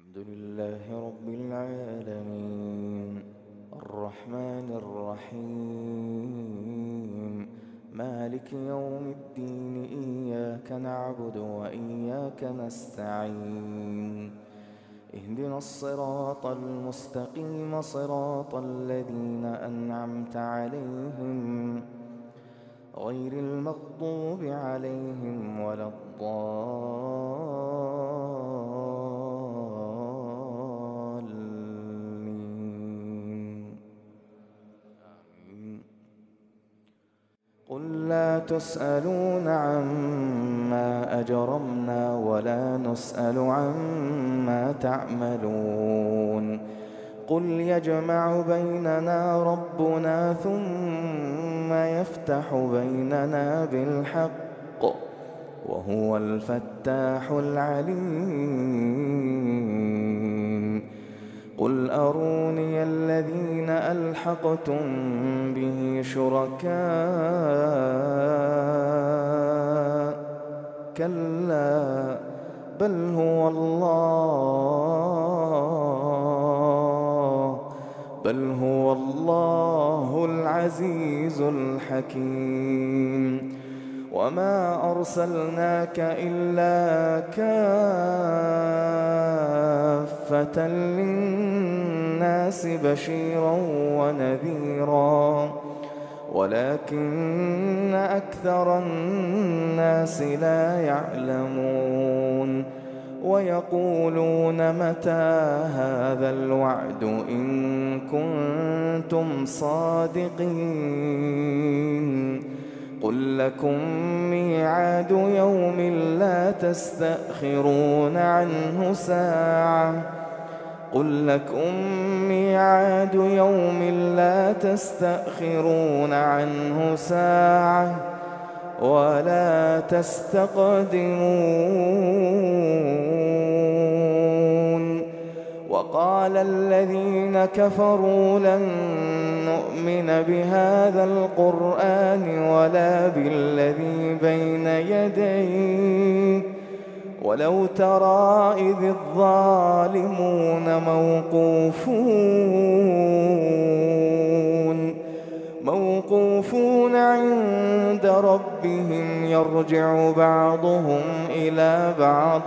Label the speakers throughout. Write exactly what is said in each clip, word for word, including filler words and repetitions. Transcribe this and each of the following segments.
Speaker 1: الحمد لله رب العالمين الرحمن الرحيم مالك يوم الدين إياك نعبد وإياك نستعين اهدنا الصراط المستقيم صراط الذين أنعمت عليهم غير المغضوب عليهم ولا الضالين آمين. قل لا تسألون عما أجرمنا ولا نسأل عما تعملون قل يجمع بيننا ربنا ثم يفتح بيننا بالحق وهو الفتاح العليم قل أروني الذين ألحقتم به شركاء كلا بل هو الله بل هو الله العزيز الحكيم وما أرسلناك إلا كافة للناس بشيرا ونذيرا ولكن أكثر الناس لا يعلمون ويقولون متى هذا الوعد إن كنتم صادقين قل لكم ميعاد يوم لا تستأخرون عنه ساعة قل لكم ميعاد يوم لا تستأخرون عنه ساعة ولا تستقدمون وقال الذين كفروا لن نؤمن بهذا القرآن ولا بالذي بين يديه ولو ترى إذ الظالمون موقوفون موقوفون عند ربهم يرجع بعضهم إلى بعض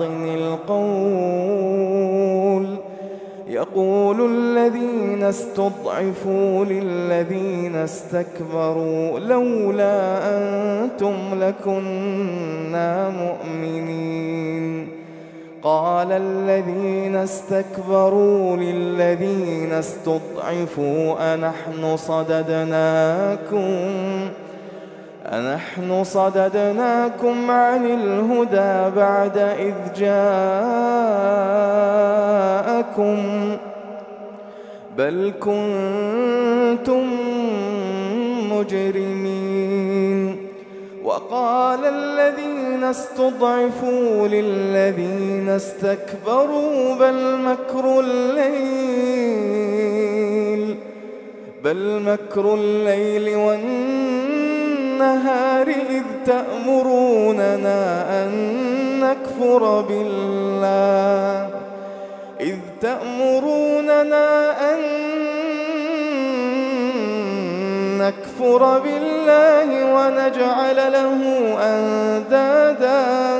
Speaker 1: القول يقول الذين استضعفوا للذين استكبروا لولا أنتم لكنا مؤمنين قال الذين استكبروا للذين استضعفوا أنحن صددناكم أنحن صددناكم عن الهدى بعد إذ جاءكم بل كنتم مجرمين وقال الذين استضعفوا للذين استكبروا بل مكر الليل بل مكر الليل والنهار إذ تأمروننا أن نكفر بالله إذ تأمروننا أن نكفر بالله ونجعل له أندادا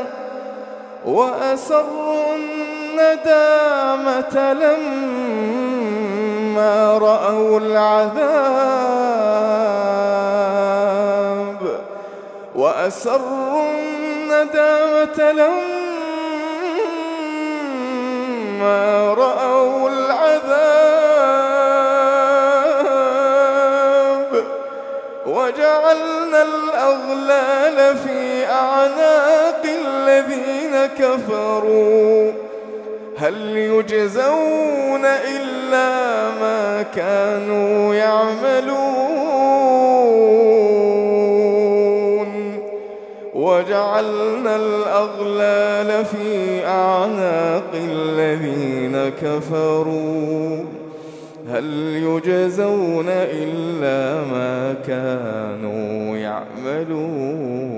Speaker 1: وأسروا الندامة لما رأوا العذاب وأسروا الندامة لما رأوا العذاب وجعلنا الأغلال في أعناق الذين كفروا هل يجزون إلا ما كانوا يعملون وجعلنا الأغلال في أعناق الذين كفروا هل يجزون إلا ما كانوا يعملون.